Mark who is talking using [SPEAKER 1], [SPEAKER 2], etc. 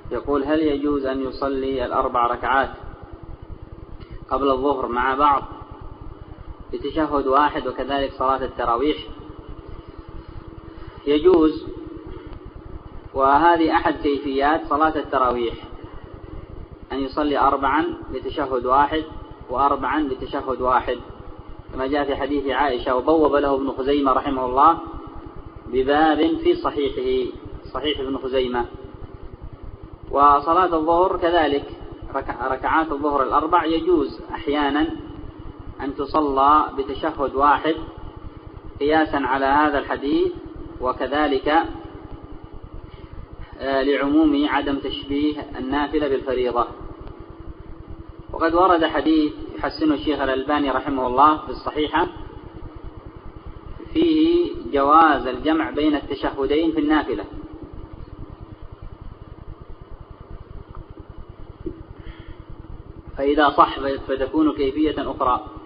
[SPEAKER 1] يقول: هل يجوز أن يصلي 4 ركعات قبل الظهر مع بعض بتشهد واحد، وكذلك صلاة التراويح؟ يجوز، وهذه أحد كيفيات صلاة التراويح، أن يصلي 4 بتشهد واحد و4 بتشهد واحد، كما جاء في حديث عائشة، وبوب له ابن خزيمة رحمه الله بباب في صحيحه، صحيح ابن خزيمة. وصلاة الظهر كذلك، ركعات الظهر 4 يجوز أحيانا أن تصلى بتشهد واحد قياسا على هذا الحديث، وكذلك لعموم عدم تشبيه النافلة بالفريضة. وقد ورد حديث يحسنه الشيخ الألباني رحمه الله في الصحيحة فيه جواز الجمع بين التشهدين في النافلة، فإذا صح فتكون كيفية أخرى.